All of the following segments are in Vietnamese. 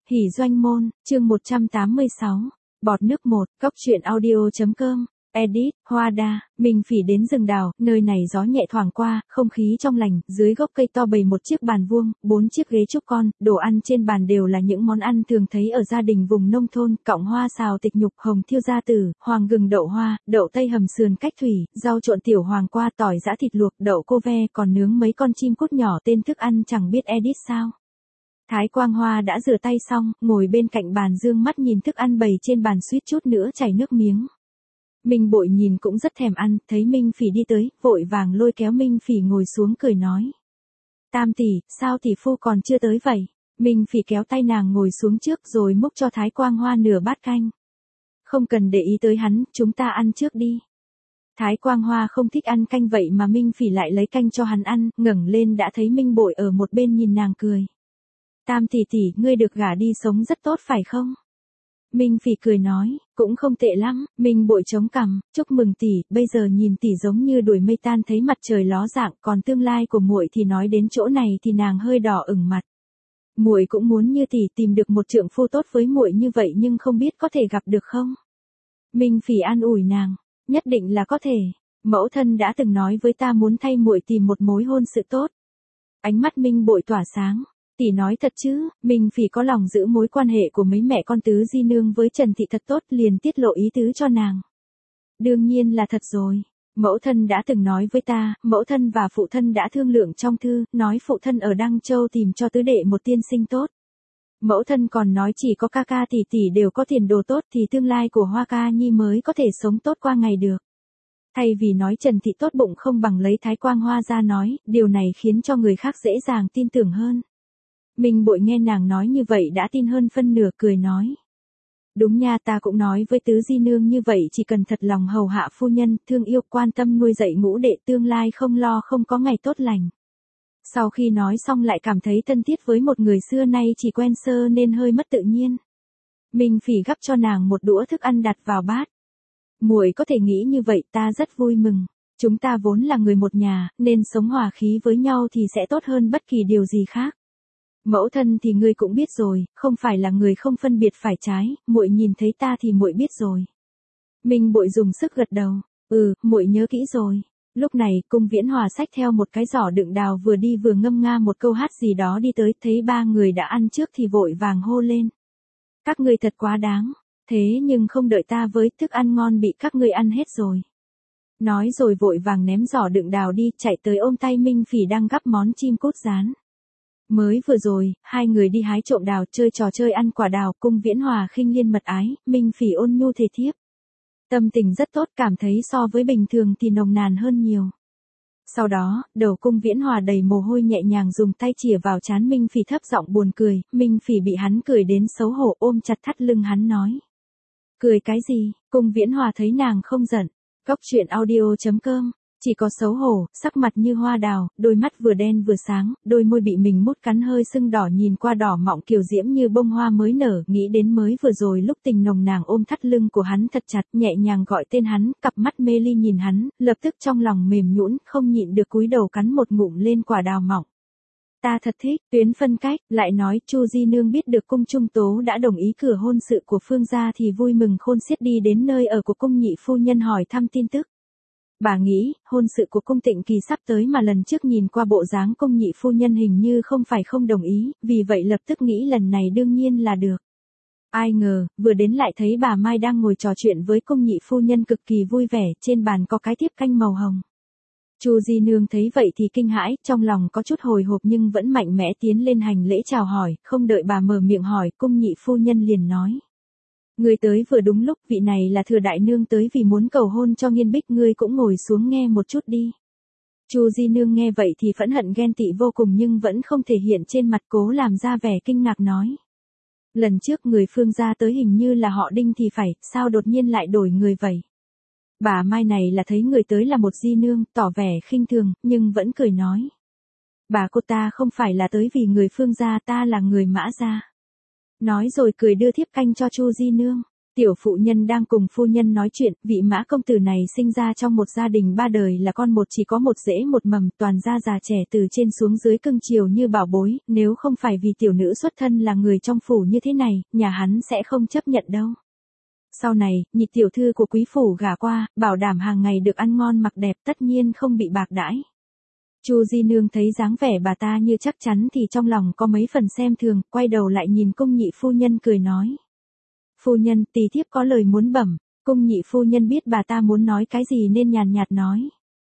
Hỉ doanh môn, chương 186. Bọt nước 1, Cóc truyện audio.com. Edit, Hoa Đa, Minh Phỉ đến rừng đào, nơi này gió nhẹ thoảng qua, không khí trong lành, dưới gốc cây to bày một chiếc bàn vuông, 4 chiếc ghế trúc con, đồ ăn trên bàn đều là những món ăn thường thấy ở gia đình vùng nông thôn, cọng hoa xào tịch nhục, hồng thiêu gia tử, hoàng gừng đậu hoa, đậu tây hầm sườn cách thủy, rau trộn tiểu hoàng qua, tỏi giã thịt luộc, đậu cô ve, còn nướng mấy con chim cút nhỏ, tên thức ăn chẳng biết edit sao. Thái Quang Hoa đã rửa tay xong, ngồi bên cạnh bàn dương mắt nhìn thức ăn bày trên bàn suýt chút nữa chảy nước miếng. Minh Bội nhìn cũng rất thèm ăn, thấy Minh Phỉ đi tới, vội vàng lôi kéo Minh Phỉ ngồi xuống cười nói. Tam tỷ, sao tỷ phu còn chưa tới vậy? Minh Phỉ kéo tay nàng ngồi xuống trước rồi múc cho Thái Quang Hoa nửa bát canh. Không cần để ý tới hắn, chúng ta ăn trước đi. Thái Quang Hoa không thích ăn canh vậy mà Minh Phỉ lại lấy canh cho hắn ăn, ngẩng lên đã thấy Minh Bội ở một bên nhìn nàng cười. Tam tỷ tỷ, ngươi được gả đi sống rất tốt phải không? Minh Phỉ cười nói, cũng không tệ lắm. Minh Bội chống cằm, chúc mừng tỷ, bây giờ nhìn tỷ giống như đuổi mây tan thấy mặt trời ló dạng, còn tương lai của muội thì nói đến chỗ này thì nàng hơi đỏ ửng mặt. Muội cũng muốn như tỷ tìm được một trượng phu tốt với muội như vậy nhưng không biết có thể gặp được không? Minh Phỉ an ủi nàng, nhất định là có thể. Mẫu thân đã từng nói với ta muốn thay muội tìm một mối hôn sự tốt. Ánh mắt Minh Bội tỏa sáng. Tỷ nói thật chứ, Minh Phỉ có lòng giữ mối quan hệ của mấy mẹ con Tứ Di Nương với Trần Thị thật tốt, liền tiết lộ ý tứ cho nàng. Đương nhiên là thật rồi. Mẫu thân đã từng nói với ta, mẫu thân và phụ thân đã thương lượng trong thư, nói phụ thân ở Đăng Châu tìm cho tứ đệ một tiên sinh tốt. Mẫu thân còn nói chỉ có ca ca tỷ tỷ đều có tiền đồ tốt thì tương lai của Hoa Ca Nhi mới có thể sống tốt qua ngày được. Thay vì nói Trần Thị tốt bụng không bằng lấy Thái Quang Hoa ra nói, điều này khiến cho người khác dễ dàng tin tưởng hơn. Minh Bội nghe nàng nói như vậy đã tin hơn phân nửa, cười nói. Đúng nha, ta cũng nói với Tứ Di Nương như vậy, chỉ cần thật lòng hầu hạ phu nhân, thương yêu quan tâm nuôi dạy ngũ đệ, tương lai không lo không có ngày tốt lành. Sau khi nói xong lại cảm thấy thân thiết với một người xưa nay chỉ quen sơ nên hơi mất tự nhiên. Minh Phỉ gắp cho nàng một đũa thức ăn đặt vào bát. Muội có thể nghĩ như vậy, ta rất vui mừng. Chúng ta vốn là người một nhà, nên sống hòa khí với nhau thì sẽ tốt hơn bất kỳ điều gì khác. Mẫu thân thì ngươi cũng biết rồi, không phải là người không phân biệt phải trái, muội nhìn thấy ta thì muội biết rồi. Minh Bội dùng sức gật đầu, muội nhớ kỹ rồi. Lúc này, Cung Viễn Hòa xách theo một cái giỏ đựng đào vừa đi vừa ngâm nga một câu hát gì đó đi tới, thấy ba người đã ăn trước thì vội vàng hô lên. Các ngươi thật quá đáng, thế nhưng không đợi ta với, thức ăn ngon bị các ngươi ăn hết rồi. Nói rồi vội vàng ném giỏ đựng đào đi, chạy tới ôm tay Minh Phỉ đang gắp món chim cút rán. Mới vừa rồi, hai người đi hái trộm đào, chơi trò chơi ăn quả đào, Cung Viễn Hòa khinh liên mật ái, Minh Phỉ ôn nhu thề thiếp. Tâm tình rất tốt, cảm thấy so với bình thường thì nồng nàn hơn nhiều. Sau đó, đầu Cung Viễn Hòa đầy mồ hôi nhẹ nhàng dùng tay chìa vào trán Minh Phỉ thấp giọng buồn cười, Minh Phỉ bị hắn cười đến xấu hổ ôm chặt thắt lưng hắn nói. Cười cái gì? Cung Viễn Hòa thấy nàng không giận. Cóc truyện audio.com. Chỉ có xấu hổ, sắc mặt như hoa đào, đôi mắt vừa đen vừa sáng, đôi môi bị mình mút cắn hơi sưng đỏ nhìn qua đỏ mọng kiều diễm như bông hoa mới nở, nghĩ đến mới vừa rồi lúc tình nồng nàng ôm thắt lưng của hắn thật chặt, nhẹ nhàng gọi tên hắn, cặp mắt mê ly nhìn hắn, lập tức trong lòng mềm nhũn, không nhịn được cúi đầu cắn một ngụm lên quả đào mọng. Ta thật thích, tuyến phân cách, lại nói Chu Di Nương biết được Cung Trung Tố đã đồng ý cửa hôn sự của Phương gia thì vui mừng khôn xiết đi đến nơi ở của Cung nhị phu nhân hỏi thăm tin tức. Bà nghĩ, hôn sự của Cung Tịnh Kỳ sắp tới mà lần trước nhìn qua bộ dáng Cung nhị phu nhân hình như không phải không đồng ý, vì vậy lập tức nghĩ lần này đương nhiên là được. Ai ngờ, vừa đến lại thấy bà Mai đang ngồi trò chuyện với Cung nhị phu nhân cực kỳ vui vẻ, trên bàn có cái thiếp canh màu hồng. Chu Di Nương thấy vậy thì kinh hãi, trong lòng có chút hồi hộp nhưng vẫn mạnh mẽ tiến lên hành lễ chào hỏi, không đợi bà mở miệng hỏi, Cung nhị phu nhân liền nói. Ngươi tới vừa đúng lúc, vị này là Thừa đại nương tới vì muốn cầu hôn cho Nghiên Bích, ngươi cũng ngồi xuống nghe một chút đi. Chu Di Nương nghe vậy thì phẫn hận ghen tị vô cùng nhưng vẫn không thể hiện trên mặt, cố làm ra vẻ kinh ngạc nói. Lần trước người Phương gia tới hình như là họ Đinh thì phải, sao đột nhiên lại đổi người vậy? Bà Mai này là thấy người tới là một Di Nương, tỏ vẻ khinh thường, nhưng vẫn cười nói. Bà cô ta không phải là tới vì người Phương gia, ta là người Mã gia. Nói rồi cười đưa thiếp canh cho Chu Di Nương. Tiểu phụ nhân đang cùng phu nhân nói chuyện, vị Mã công tử này sinh ra trong một gia đình ba đời là con một, chỉ có một rễ một mầm, toàn gia già trẻ từ trên xuống dưới cưng chiều như bảo bối, nếu không phải vì tiểu nữ xuất thân là người trong phủ như thế này, nhà hắn sẽ không chấp nhận đâu. Sau này, nhị tiểu thư của quý phủ gả qua, bảo đảm hàng ngày được ăn ngon mặc đẹp, tất nhiên không bị bạc đãi. Chu Di Nương thấy dáng vẻ bà ta như chắc chắn thì trong lòng có mấy phần xem thường, quay đầu lại nhìn cung nhị phu nhân cười nói. Phu nhân, tỳ thiếp có lời muốn bẩm. Cung nhị phu nhân biết bà ta muốn nói cái gì nên nhàn nhạt nói.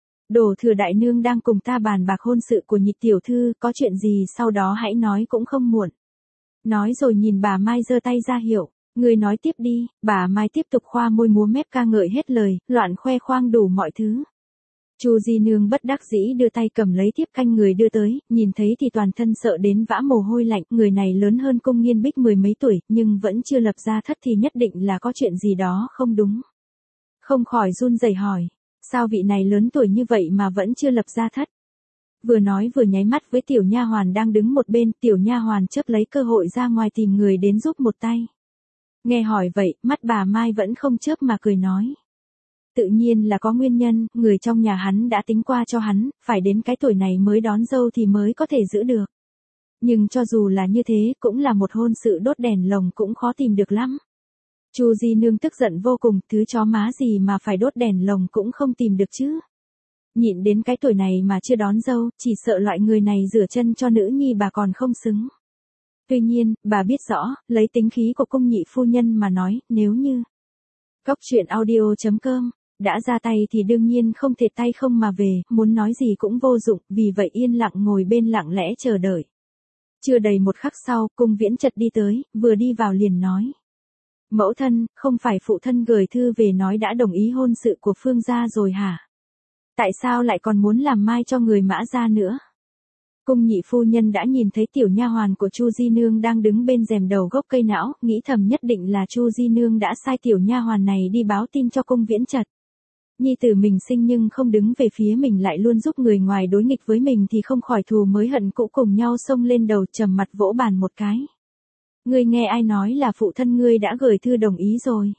Đổ thừa đại nương đang cùng ta bàn bạc hôn sự của nhị tiểu thư, có chuyện gì sau đó hãy nói cũng không muộn. Nói rồi nhìn bà Mai giơ tay ra hiệu. Người nói tiếp đi. Bà Mai tiếp tục khoa môi múa mép ca ngợi hết lời, loạn khoe khoang đủ mọi thứ. Chu Di Nương bất đắc dĩ đưa tay cầm lấy thiếp canh người đưa tới, nhìn thấy thì toàn thân sợ đến vã mồ hôi lạnh, người này lớn hơn Cung Nghiên Bích mười mấy tuổi, nhưng vẫn chưa lập gia thất thì nhất định là có chuyện gì đó không đúng. Không khỏi run rẩy hỏi, sao vị này lớn tuổi như vậy mà vẫn chưa lập gia thất? Vừa nói vừa nháy mắt với tiểu nha hoàn đang đứng một bên, tiểu nha hoàn chớp lấy cơ hội ra ngoài tìm người đến giúp một tay. Nghe hỏi vậy, mắt bà Mai vẫn không chớp mà cười nói. Tự nhiên là có nguyên nhân, người trong nhà hắn đã tính qua cho hắn, phải đến cái tuổi này mới đón dâu thì mới có thể giữ được. Nhưng cho dù là như thế, cũng là một hôn sự đốt đèn lồng cũng khó tìm được lắm. Chu Di Nương tức giận vô cùng, thứ chó má gì mà phải đốt đèn lồng cũng không tìm được chứ. Nhịn đến cái tuổi này mà chưa đón dâu, chỉ sợ loại người này rửa chân cho nữ nhi bà còn không xứng. Tuy nhiên, bà biết rõ, lấy tính khí của cung nhị phu nhân mà nói, nếu như Cóc truyện audio.com đã ra tay thì đương nhiên không thể tay không mà về, muốn nói gì cũng vô dụng, vì vậy yên lặng ngồi bên lặng lẽ chờ đợi. Chưa đầy một khắc sau, Cung Viễn Chật đi tới, vừa đi vào liền nói. Mẫu thân, không phải phụ thân gửi thư về nói đã đồng ý hôn sự của Phương gia rồi hả? Tại sao lại còn muốn làm mai cho người Mã gia nữa? Cung nhị phu nhân đã nhìn thấy tiểu nha hoàn của Chu Di Nương đang đứng bên rèm đầu gốc cây não, nghĩ thầm nhất định là Chu Di Nương đã sai tiểu nha hoàn này đi báo tin cho Cung Viễn Chật. Nhi tử mình sinh nhưng không đứng về phía mình lại luôn giúp người ngoài đối nghịch với mình thì không khỏi thù mới hận cũ cùng nhau xông lên đầu, trầm mặt vỗ bàn một cái. Ngươi nghe ai nói là phụ thân ngươi đã gửi thư đồng ý rồi?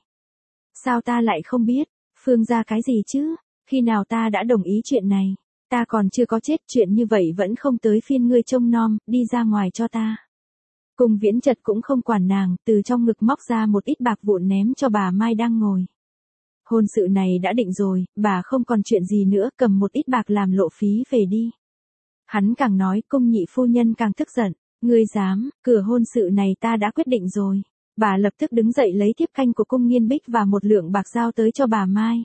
Sao ta lại không biết? Phương gia cái gì chứ? Khi nào ta đã đồng ý chuyện này? Ta còn chưa có chết, chuyện như vậy vẫn không tới phiên ngươi trông nom, đi ra ngoài cho ta. Cung Viễn Chật cũng không quản nàng, từ trong ngực móc ra một ít bạc vụn ném cho bà Mai đang ngồi. Hôn sự này đã định rồi, bà không còn chuyện gì nữa, cầm một ít bạc làm lộ phí về đi. Hắn càng nói, cung nhị phu nhân càng tức giận. Ngươi dám, cửa hôn sự này ta đã quyết định rồi. Bà lập tức đứng dậy lấy thiếp canh của Cung Nghiên Bích và một lượng bạc giao tới cho bà Mai.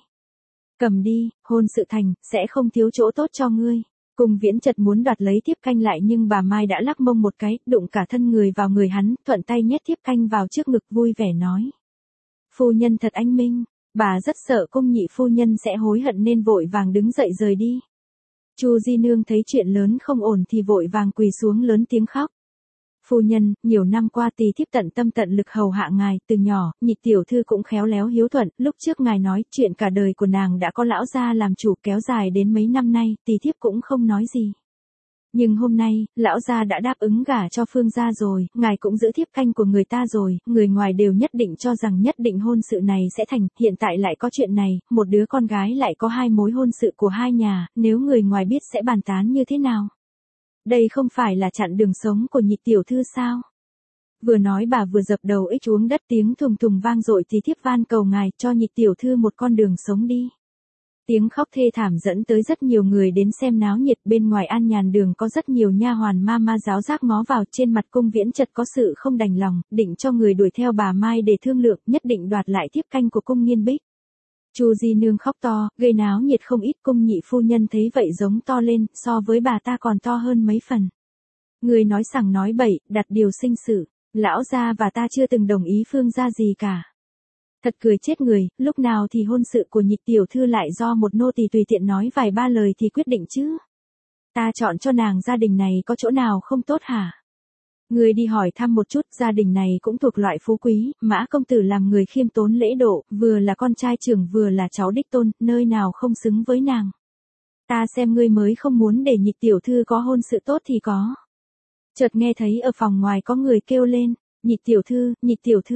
Cầm đi, hôn sự thành, sẽ không thiếu chỗ tốt cho ngươi. Cung Viễn Chật muốn đoạt lấy thiếp canh lại nhưng bà Mai đã lắc mông một cái, đụng cả thân người vào người hắn, thuận tay nhét thiếp canh vào trước ngực vui vẻ nói. Phu nhân thật anh minh, bà rất sợ cung nhị phu nhân sẽ hối hận nên vội vàng đứng dậy rời đi. Chu Di Nương thấy chuyện lớn không ổn thì vội vàng quỳ xuống lớn tiếng khóc. Phu nhân, nhiều năm qua tỳ thiếp tận tâm tận lực hầu hạ ngài, từ nhỏ, nhị tiểu thư cũng khéo léo hiếu thuận, lúc trước ngài nói chuyện cả đời của nàng đã có lão gia làm chủ kéo dài đến mấy năm nay, tỳ thiếp cũng không nói gì. Nhưng hôm nay, lão gia đã đáp ứng gả cho Phương gia rồi, ngài cũng giữ thiếp canh của người ta rồi, người ngoài đều nhất định cho rằng nhất định hôn sự này sẽ thành, hiện tại lại có chuyện này, một đứa con gái lại có hai mối hôn sự của hai nhà, nếu người ngoài biết sẽ bàn tán như thế nào? Đây không phải là chặn đường sống của nhị tiểu thư sao? Vừa nói bà vừa dập đầu ích uống đất, tiếng thùng thùng vang dội thì thiếp van cầu ngài cho nhị tiểu thư một con đường sống đi. Tiếng khóc thê thảm dẫn tới rất nhiều người đến xem náo nhiệt, bên ngoài An Nhàn Đường có rất nhiều nha hoàn ma giáo giác ngó vào, trên mặt Cung Viễn Chật có sự không đành lòng, định cho người đuổi theo bà Mai để thương lượng, nhất định đoạt lại thiếp canh của Cung Nghiên Bích. Chu Di Nương khóc to, gây náo nhiệt không ít, cung nhị phu nhân thấy vậy giống to lên, so với bà ta còn to hơn mấy phần. Người nói sằng nói bậy, đặt điều sinh sự, lão gia và ta chưa từng đồng ý Phương gia gì cả. Thật cười chết người, lúc nào thì hôn sự của nhị tiểu thư lại do một nô tỳ tùy tiện nói vài ba lời thì quyết định chứ. Ta chọn cho nàng gia đình này có chỗ nào không tốt hả? Người đi hỏi thăm một chút, gia đình này cũng thuộc loại phú quý, Mã công tử làm người khiêm tốn lễ độ, vừa là con trai trưởng vừa là cháu đích tôn, nơi nào không xứng với nàng. Ta xem ngươi mới không muốn để nhị tiểu thư có hôn sự tốt thì có. Chợt nghe thấy ở phòng ngoài có người kêu lên, nhị tiểu thư,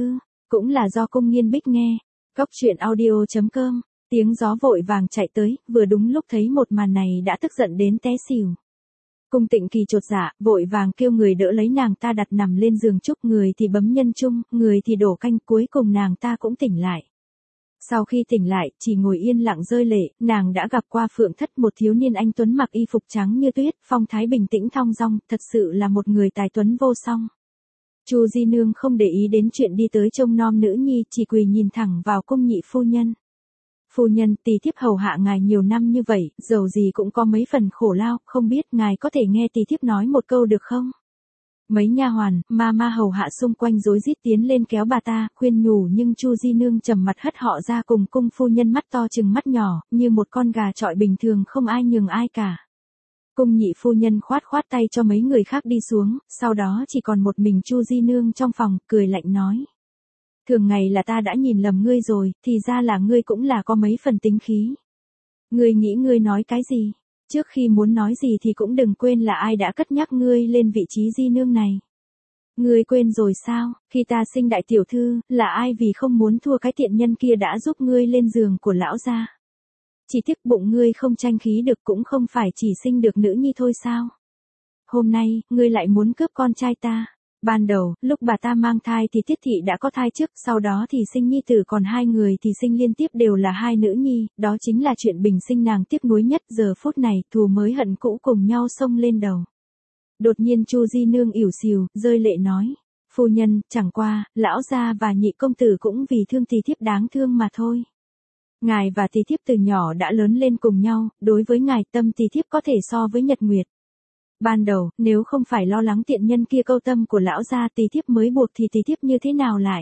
Cũng là do Cung Nghiên Bích nghe. Cốc truyện audio.com, tiếng gió vội vàng chạy tới, vừa đúng lúc thấy một màn này đã tức giận đến té xỉu. Cung Tịnh Kỳ chột dạ, vội vàng kêu người đỡ lấy nàng ta đặt nằm lên giường trúc, người thì bấm nhân trung, người thì đổ canh, cuối cùng nàng ta cũng tỉnh lại. Sau khi tỉnh lại, chỉ ngồi yên lặng rơi lệ, nàng đã gặp qua Phượng Thất, một thiếu niên anh tuấn mặc y phục trắng như tuyết, phong thái bình tĩnh thong dong, thật sự là một người tài tuấn vô song. Chu Di Nương không để ý đến chuyện đi tới trông nom nữ nhi, chỉ quỳ nhìn thẳng vào cung nhị phu nhân. Phu nhân, tỳ thiếp hầu hạ ngài nhiều năm như vậy, dầu gì cũng có mấy phần khổ lao, không biết ngài có thể nghe tỳ thiếp nói một câu được không? Mấy nha hoàn, ma hầu hạ xung quanh rối rít tiến lên kéo bà ta, khuyên nhủ, nhưng Chu Di Nương trầm mặt hất họ ra, cùng cung phu nhân mắt to chừng mắt nhỏ, như một con gà chọi bình thường, không ai nhường ai cả. Cung nhị phu nhân khoát khoát tay cho mấy người khác đi xuống, sau đó chỉ còn một mình Chu Di Nương trong phòng, cười lạnh nói. Thường ngày là ta đã nhìn lầm ngươi rồi, thì ra là ngươi cũng là có mấy phần tính khí. Ngươi nghĩ ngươi nói cái gì? Trước khi muốn nói gì thì cũng đừng quên là ai đã cất nhắc ngươi lên vị trí Di Nương này. Ngươi quên rồi sao, khi ta sinh đại tiểu thư, là ai vì không muốn thua cái tiện nhân kia đã giúp ngươi lên giường của lão gia. Chỉ tiếc bụng ngươi không tranh khí được, cũng không phải chỉ sinh được nữ nhi thôi sao? Hôm nay, ngươi lại muốn cướp con trai ta. Ban đầu, lúc bà ta mang thai thì Tiết thị đã có thai trước, sau đó thì sinh nhi tử, còn hai người thì sinh liên tiếp đều là hai nữ nhi, đó chính là chuyện bình sinh nàng tiếc nuối nhất. Giờ phút này, thù mới hận cũ cùng nhau xông lên đầu. Đột nhiên Chu Di Nương ỉu xìu, rơi lệ nói. Phu nhân, chẳng qua, lão gia và nhị công tử cũng vì thương tỳ thiếp đáng thương mà thôi. Ngài và tỳ thiếp từ nhỏ đã lớn lên cùng nhau, đối với ngài tâm tỳ thiếp có thể so với nhật nguyệt. Ban đầu, nếu không phải lo lắng tiện nhân kia câu tâm của lão gia tỳ thiếp mới buộc thì tỳ thiếp như thế nào lại?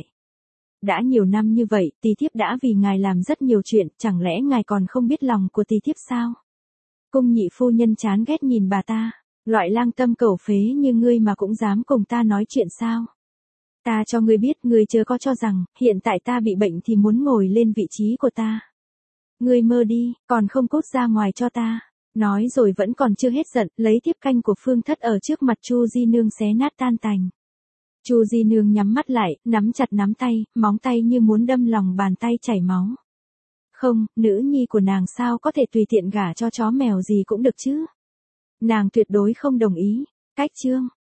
Đã nhiều năm như vậy, tỳ thiếp đã vì ngài làm rất nhiều chuyện, chẳng lẽ ngài còn không biết lòng của tỳ thiếp sao? Cung nhị phu nhân chán ghét nhìn bà ta, loại lang tâm cẩu phế như ngươi mà cũng dám cùng ta nói chuyện sao? Ta cho ngươi biết, ngươi chớ có cho rằng, hiện tại ta bị bệnh thì muốn ngồi lên vị trí của ta. Ngươi mơ đi, còn không cút ra ngoài cho ta. Nói rồi vẫn còn chưa hết giận, lấy thiếp canh của Phương Thất ở trước mặt Chu Di Nương xé nát tan tành. Chu Di Nương nhắm mắt lại, nắm chặt nắm tay, móng tay như muốn đâm lòng bàn tay chảy máu. Không, nữ nhi của nàng sao có thể tùy tiện gả cho chó mèo gì cũng được chứ. Nàng tuyệt đối không đồng ý. Cách chương